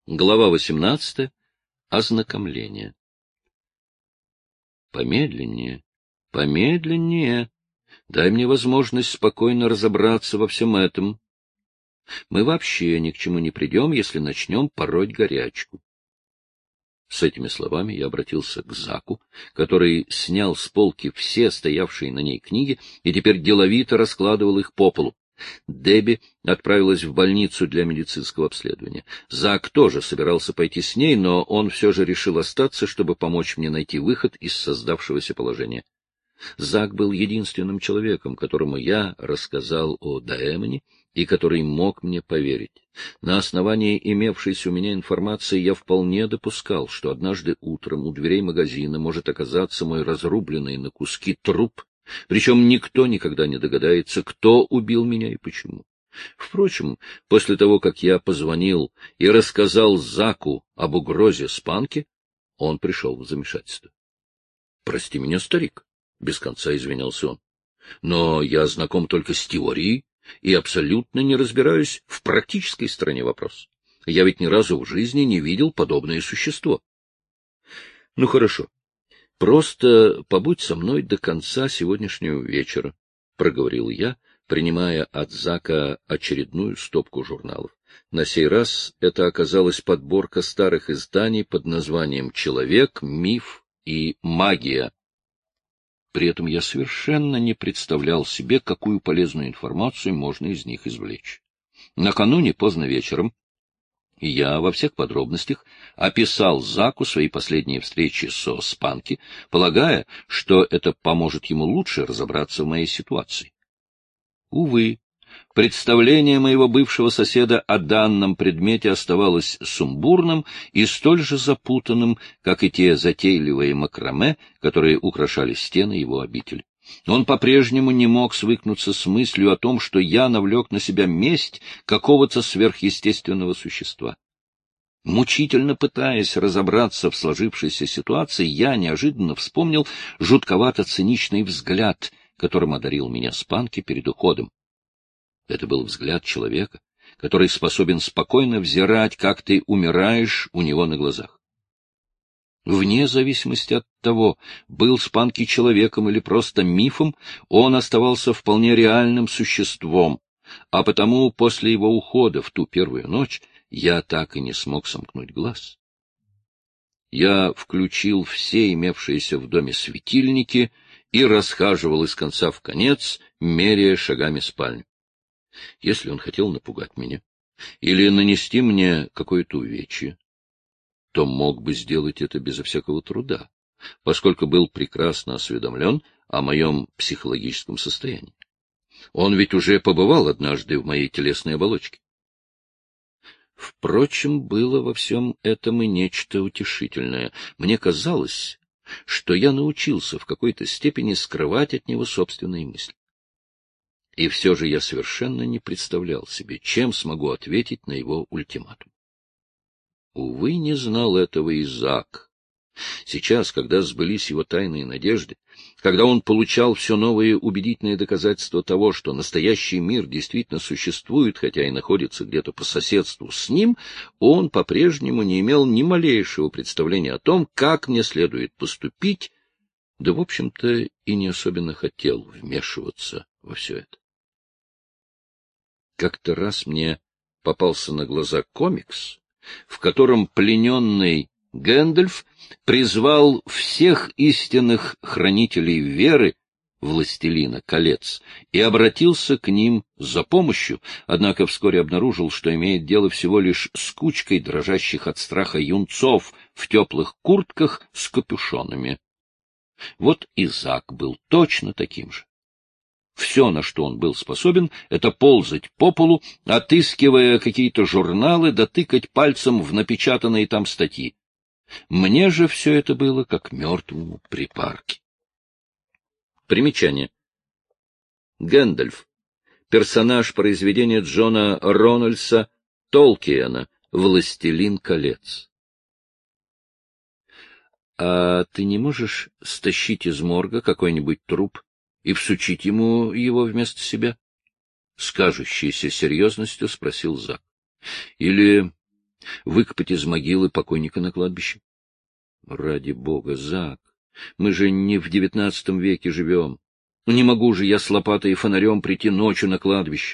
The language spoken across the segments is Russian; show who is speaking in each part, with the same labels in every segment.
Speaker 1: Глава 18. Ознакомление. Помедленнее, помедленнее. Дай мне возможность спокойно разобраться во всем этом. Мы вообще ни к чему не придем, если начнем пороть горячку. С этими словами я обратился к Заку, который снял с полки все стоявшие на ней книги и теперь деловито раскладывал их по полу. Дебби отправилась в больницу для медицинского обследования. Зак тоже собирался пойти с ней, но он все же решил остаться, чтобы помочь мне найти выход из создавшегося положения. Зак был единственным человеком, которому я рассказал о Даэмоне и который мог мне поверить. На основании имевшейся у меня информации я вполне допускал, что однажды утром у дверей магазина может оказаться мой разрубленный на куски труп, причем никто никогда не догадается, кто убил меня и почему. Впрочем, после того, как я позвонил и рассказал Заку об угрозе Спанки, он пришел в замешательство. — Прости меня, старик, — без конца извинялся он, — но я знаком только с теорией и абсолютно не разбираюсь в практической стороне вопроса. Я ведь ни разу в жизни не видел подобное существо. — Ну, хорошо. Просто побудь со мной до конца сегодняшнего вечера, — проговорил я, принимая от Зака очередную стопку журналов. На сей раз это оказалась подборка старых изданий под названием «Человек, миф и магия». При этом я совершенно не представлял себе, какую полезную информацию можно из них извлечь. Накануне поздно вечером я во всех подробностях описал Заку свои последние встречи со Спанки, полагая, что это поможет ему лучше разобраться в моей ситуации. Увы, представление моего бывшего соседа о данном предмете оставалось сумбурным и столь же запутанным, как и те затейливые макраме, которые украшали стены его обители. Он по-прежнему не мог свыкнуться с мыслью о том, что я навлек на себя месть какого-то сверхъестественного существа. Мучительно пытаясь разобраться в сложившейся ситуации, я неожиданно вспомнил жутковато-циничный взгляд, которым одарил меня Спанки перед уходом. Это был взгляд человека, который способен спокойно взирать, как ты умираешь у него на глазах. Вне зависимости от того, был Спанки человеком или просто мифом, он оставался вполне реальным существом, а потому после его ухода в ту первую ночь я так и не смог сомкнуть глаз. Я включил все имевшиеся в доме светильники и расхаживал из конца в конец, меряя шагами спальню. Если он хотел напугать меня или нанести мне какое-то увечье, то мог бы сделать это безо всякого труда, поскольку был прекрасно осведомлен о моем психологическом состоянии. Он ведь уже побывал однажды в моей телесной оболочке. Впрочем, было во всем этом и нечто утешительное. Мне казалось, что я научился в какой-то степени скрывать от него собственные мысли. И все же я совершенно не представлял себе, чем смогу ответить на его ультиматум. Увы, не знал этого и Зак. Сейчас, когда сбылись его тайные надежды, когда он получал все новые убедительные доказательства того, что настоящий мир действительно существует, хотя и находится где-то по соседству с ним, он по-прежнему не имел ни малейшего представления о том, как мне следует поступить, да, в общем-то, и не особенно хотел вмешиваться во все это. Как-то раз мне попался на глаза комикс, в котором плененный Гэндальф призвал всех истинных хранителей веры, властелина колец, и обратился к ним за помощью, однако вскоре обнаружил, что имеет дело всего лишь с кучкой дрожащих от страха юнцов в теплых куртках с капюшонами. Вот и Зак был точно таким же. Все, на что он был способен, это ползать по полу, отыскивая какие-то журналы, дотыкать пальцем в напечатанные там статьи. Мне же все это было как мертвому припарке. Примечание. Гэндальф. Персонаж произведения Джона Рональдса Толкиена «Властелин колец». — А ты не можешь стащить из морга какой-нибудь труп и всучить ему его вместо себя? — с кажущейся серьезностью спросил Зак. — Или Выкопать из могилы покойника на кладбище? Ради бога, Зак, мы же не в XIX веке живем. Не могу же я с лопатой и фонарем прийти ночью на кладбище.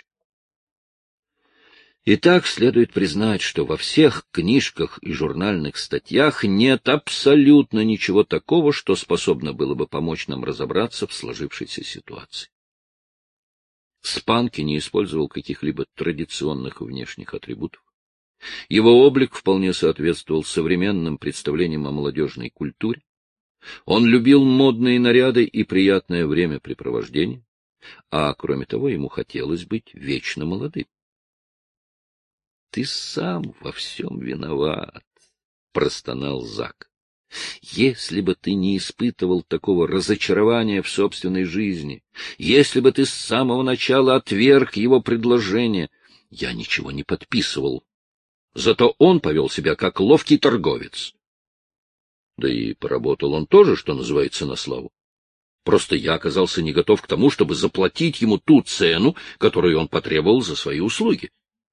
Speaker 1: Итак, следует признать, что во всех книжках и журнальных статьях нет абсолютно ничего такого, что способно было бы помочь нам разобраться в сложившейся ситуации. Спанки не использовал каких-либо традиционных внешних атрибутов. Его облик вполне соответствовал современным представлениям о молодежной культуре. Он любил модные наряды и приятное времяпрепровождение, а кроме того ему хотелось быть вечно молодым. — Ты сам во всем виноват, — простонал Зак. — Если бы ты не испытывал такого разочарования в собственной жизни, если бы ты с самого начала отверг его предложение, я ничего не подписывал. Зато он повел себя как ловкий торговец. Да и поработал он тоже, что называется, на славу. Просто я оказался не готов к тому, чтобы заплатить ему ту цену, которую он потребовал за свои услуги.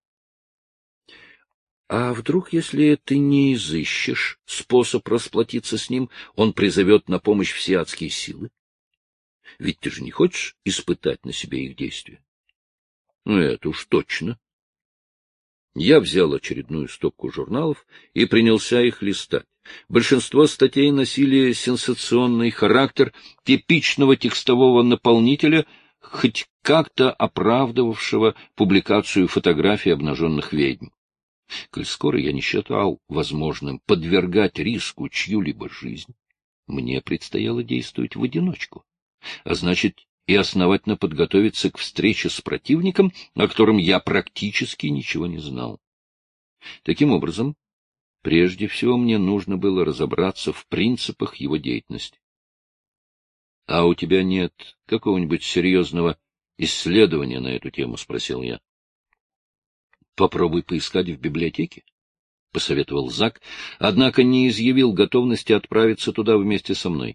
Speaker 1: А вдруг, если ты не изыщешь способ расплатиться с ним, он призовет на помощь все адские силы? Ведь ты же не хочешь испытать на себе их действия? Ну, это уж точно. Я взял очередную стопку журналов и принялся их листать. Большинство статей носили сенсационный характер типичного текстового наполнителя, хоть как-то оправдывавшего публикацию фотографий обнаженных ведьм. Коль скоро я не считал возможным подвергать риску чью-либо жизнь, мне предстояло действовать в одиночку, а значит, и основательно подготовиться к встрече с противником, о котором я практически ничего не знал. Таким образом, прежде всего мне нужно было разобраться в принципах его деятельности. — А у тебя нет какого-нибудь серьезного исследования на эту тему? — спросил я. — Попробуй поискать в библиотеке, — посоветовал Зак, однако не изъявил готовности отправиться туда вместе со мной.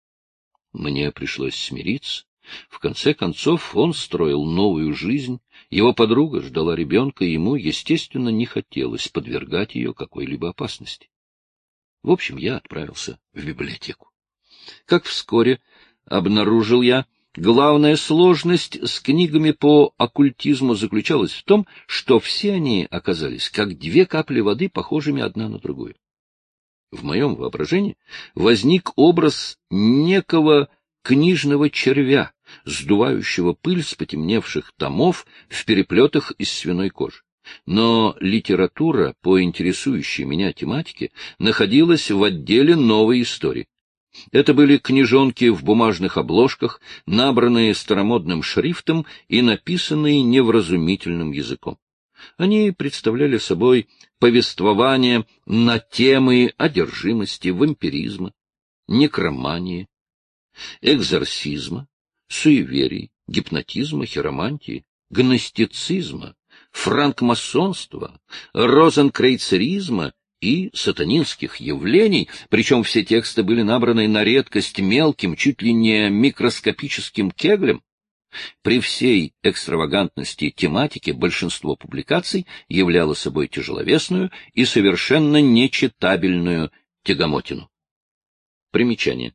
Speaker 1: Мне пришлось смириться. В конце концов, он строил новую жизнь, его подруга ждала ребенка, и ему, естественно, не хотелось подвергать ее какой-либо опасности. В общем, я отправился в библиотеку. Как вскоре обнаружил я, главная сложность с книгами по оккультизму заключалась в том, что все они оказались как две капли воды, похожими одна на другую. В моем воображении возник образ некого книжного червя, сдувающего пыль с потемневших томов в переплетах из свиной кожи. Но литература по интересующей меня тематике находилась в отделе новой истории. Это были книжонки в бумажных обложках, набранные старомодным шрифтом и написанные невразумительным языком. Они представляли собой повествование на темы одержимости, вампиризма, некромании, экзорсизма, суеверий, гипнотизма, хиромантии, гностицизма, франкмасонства, розенкрейцеризма и сатанинских явлений, причем все тексты были набраны на редкость мелким, чуть ли не микроскопическим кеглем. При всей экстравагантности тематики большинство публикаций являло собой тяжеловесную и совершенно нечитабельную тягомотину. Примечание.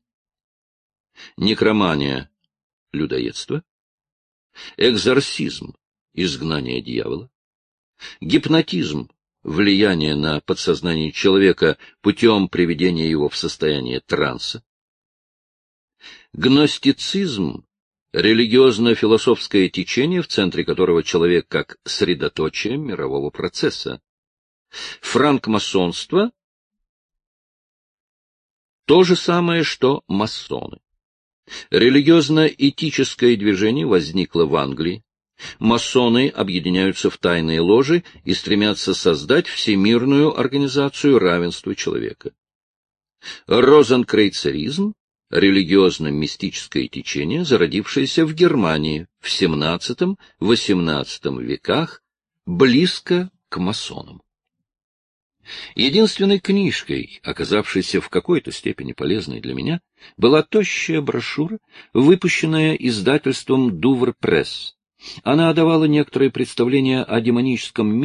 Speaker 1: Некромания — людоедство, экзорсизм — изгнание дьявола, гипнотизм — влияние на подсознание человека путем приведения его в состояние транса, гностицизм — религиозно-философское течение, в центре которого человек как средоточие мирового процесса, франкмасонство — то же самое, что масоны. Религиозно-этическое движение возникло в Англии. Масоны объединяются в тайные ложи и стремятся создать всемирную организацию равенства человека. Розенкрейцеризм — религиозно-мистическое течение, зародившееся в Германии в XVII-XVIII веках, близко к масонам. Единственной книжкой, оказавшейся в какой-то степени полезной для меня, была тощая брошюра, выпущенная издательством «Дувр Пресс». Она давала некоторые представления о демоническом мире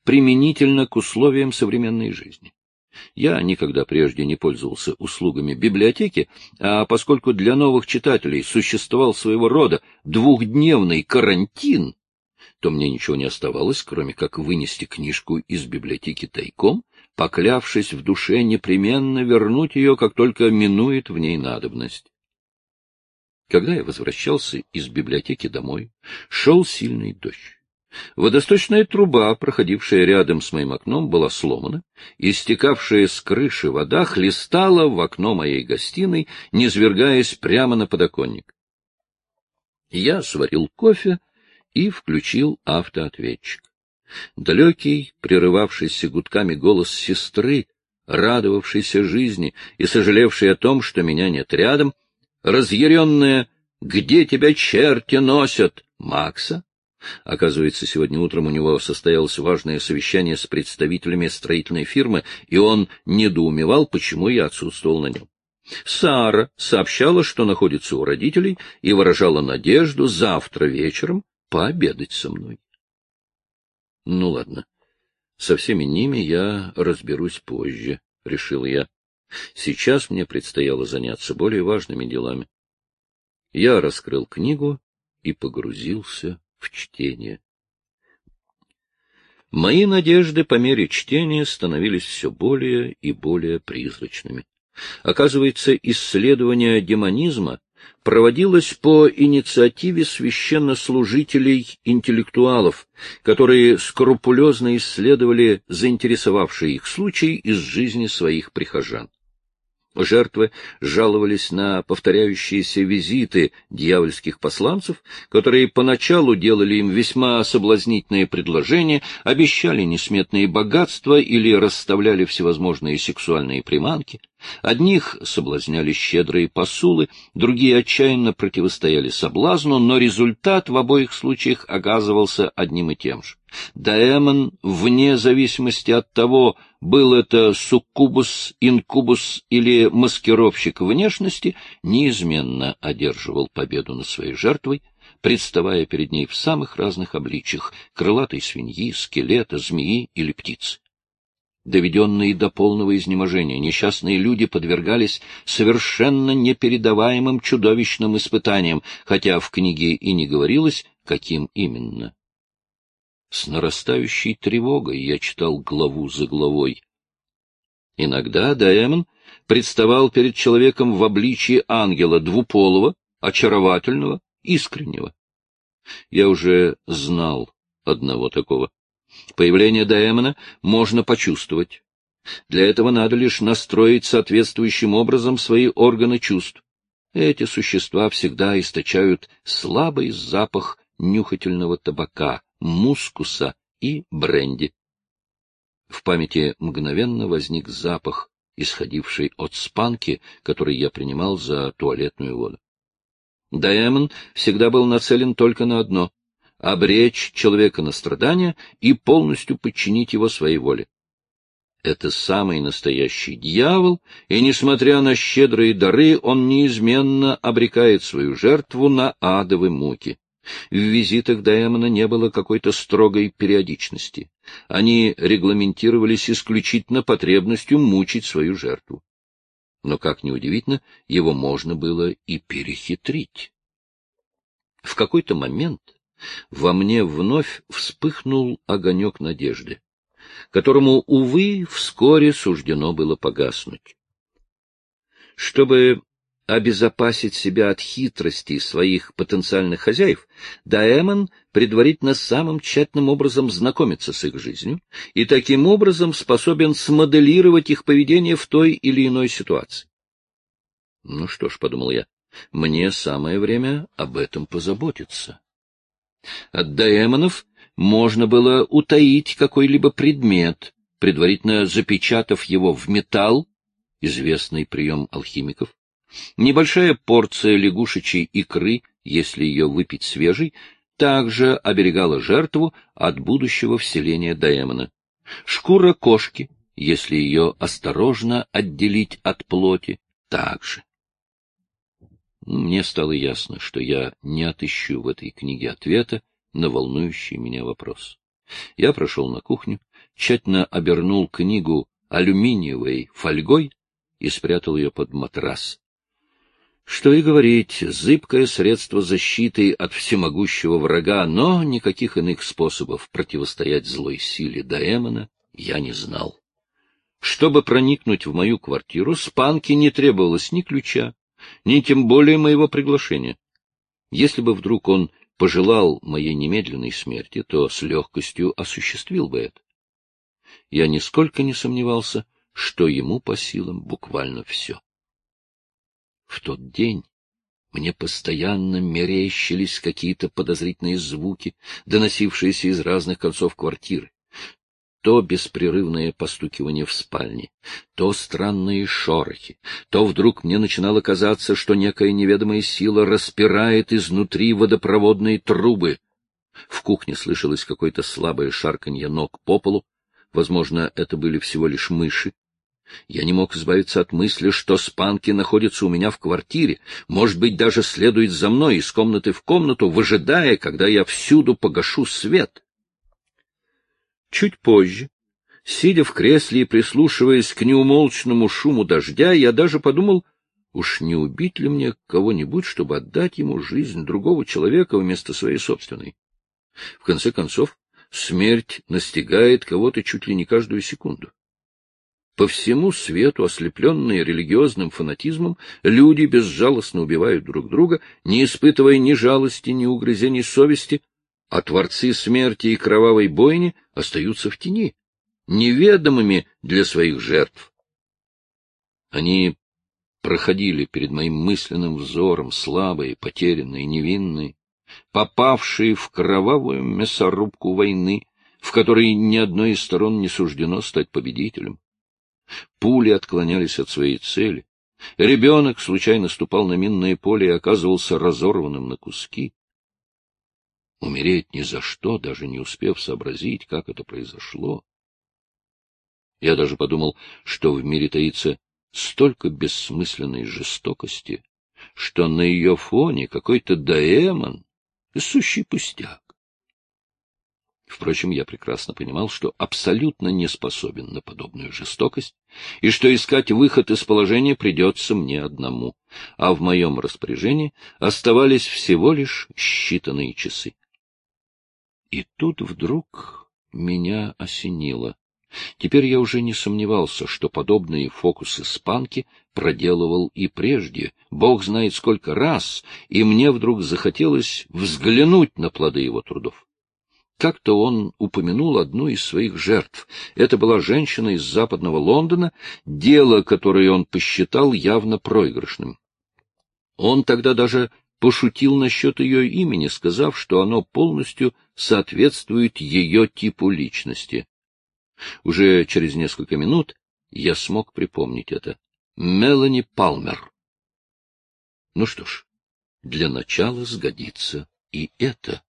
Speaker 1: применительно к условиям современной жизни. Я никогда прежде не пользовался услугами библиотеки, а поскольку для новых читателей существовал своего рода двухдневный карантин, то мне ничего не оставалось, кроме как вынести книжку из библиотеки тайком, поклявшись в душе непременно вернуть ее, как только минует в ней надобность. Когда я возвращался из библиотеки домой, шел сильный дождь. Водосточная труба, проходившая рядом с моим окном, была сломана, и стекавшая с крыши вода хлестала в окно моей гостиной, низвергаясь прямо на подоконник. Я сварил кофе и включил автоответчик. Далекий, прерывавшийся гудками голос сестры, радовавшейся жизни и сожалевшей о том, что меня нет рядом, разъяренная «Где тебя черти носят?» Макса. Оказывается, сегодня утром у него состоялось важное совещание с представителями строительной фирмы, и он недоумевал, почему я отсутствовал на нем. Сара сообщала, что находится у родителей, и выражала надежду завтра вечером пообедать со мной. Ну ладно, со всеми ними я разберусь позже, — решил я. Сейчас мне предстояло заняться более важными делами. Я раскрыл книгу и погрузился в чтение. Мои надежды по мере чтения становились все более и более призрачными. Оказывается, исследование демонизма проводилось по инициативе священнослужителей-интеллектуалов, которые скрупулезно исследовали заинтересовавшие их случаи из жизни своих прихожан. Жертвы жаловались на повторяющиеся визиты дьявольских посланцев, которые поначалу делали им весьма соблазнительные предложения, обещали несметные богатства или расставляли всевозможные сексуальные приманки. Одних соблазняли щедрые посулы, другие отчаянно противостояли соблазну, но результат в обоих случаях оказывался одним и тем же. Даэмон, вне зависимости от того, был это суккубус, инкубус или маскировщик внешности, неизменно одерживал победу над своей жертвой, представая перед ней в самых разных обличьях — крылатой свиньи, скелета, змеи или птицы. Доведенные до полного изнеможения, несчастные люди подвергались совершенно непередаваемым чудовищным испытаниям, хотя в книге и не говорилось, каким именно. С нарастающей тревогой я читал главу за главой. Иногда Даэмон представал перед человеком в обличии ангела двуполого, очаровательного, искреннего. Я уже знал одного такого. Появление Даэмона можно почувствовать. Для этого надо лишь настроить соответствующим образом свои органы чувств. Эти существа всегда источают слабый запах нюхательного табака, мускуса и бренди. В памяти мгновенно возник запах, исходивший от спанки, который я принимал за туалетную воду. Даэмон всегда был нацелен только на одно — обречь человека на страдания и полностью подчинить его своей воле. Это самый настоящий дьявол, и, несмотря на щедрые дары, он неизменно обрекает свою жертву на адовые муки. В визитах Даэмона не было какой-то строгой периодичности. Они регламентировались исключительно потребностью мучить свою жертву. Но, как ни удивительно, его можно было и перехитрить. В какой-то момент во мне вновь вспыхнул огонек надежды, которому, увы, вскоре суждено было погаснуть. Чтобы обезопасить себя от хитростей своих потенциальных хозяев, Даэмон предварительно самым тщательным образом знакомится с их жизнью и таким образом способен смоделировать их поведение в той или иной ситуации. Ну что ж, — подумал я, — мне самое время об этом позаботиться. От Даэмонов можно было утаить какой-либо предмет, предварительно запечатав его в металл, известный прием алхимиков. Небольшая порция лягушечьей икры, если ее выпить свежей, также оберегала жертву от будущего вселения Даэмона. Шкура кошки, если ее осторожно отделить от плоти, также. Мне стало ясно, что я не отыщу в этой книге ответа на волнующий меня вопрос. Я прошел на кухню, тщательно обернул книгу алюминиевой фольгой и спрятал ее под матрас. Что и говорить, зыбкое средство защиты от всемогущего врага, но никаких иных способов противостоять злой силе Даэмона я не знал. Чтобы проникнуть в мою квартиру, Спанки не требовалось ни ключа, ни тем более моего приглашения. Если бы вдруг он пожелал моей немедленной смерти, то с легкостью осуществил бы это. Я нисколько не сомневался, что ему по силам буквально все. В тот день мне постоянно мерещились какие-то подозрительные звуки, доносившиеся из разных концов квартиры. То беспрерывное постукивание в спальне, то странные шорохи, то вдруг мне начинало казаться, что некая неведомая сила распирает изнутри водопроводные трубы. В кухне слышалось какое-то слабое шарканье ног по полу, возможно, это были всего лишь мыши. Я не мог избавиться от мысли, что Спанки находится у меня в квартире, может быть, даже следует за мной из комнаты в комнату, выжидая, когда я всюду погашу свет. Чуть позже, сидя в кресле и прислушиваясь к неумолчному шуму дождя, я даже подумал, уж не убить ли мне кого-нибудь, чтобы отдать ему жизнь другого человека вместо своей собственной. В конце концов, смерть настигает кого-то чуть ли не каждую секунду. По всему свету, ослепленные религиозным фанатизмом, люди безжалостно убивают друг друга, не испытывая ни жалости, ни угрызений совести, а творцы смерти и кровавой бойни остаются в тени, неведомыми для своих жертв. Они проходили перед моим мысленным взором, слабые, потерянные, невинные, попавшие в кровавую мясорубку войны, в которой ни одной из сторон не суждено стать победителем. Пули отклонялись от своей цели. Ребенок случайно ступал на минное поле и оказывался разорванным на куски. Умереть ни за что, даже не успев сообразить, как это произошло. Я даже подумал, что в мире таится столько бессмысленной жестокости, что на ее фоне какой-то Даэмон — сущий пустяк. Впрочем, я прекрасно понимал, что абсолютно не способен на подобную жестокость, и что искать выход из положения придется мне одному, а в моем распоряжении оставались всего лишь считанные часы. И тут вдруг меня осенило. Теперь я уже не сомневался, что подобные фокусы Спанки проделывал и прежде, бог знает сколько раз, и мне вдруг захотелось взглянуть на плоды его трудов. Как-то он упомянул одну из своих жертв. Это была женщина из западного Лондона, дело, которое он посчитал явно проигрышным. Он тогда даже пошутил насчет ее имени, сказав, что оно полностью соответствует ее типу личности. Уже через несколько минут я смог припомнить это. Мелани Палмер. Ну что ж, для начала сгодится и это.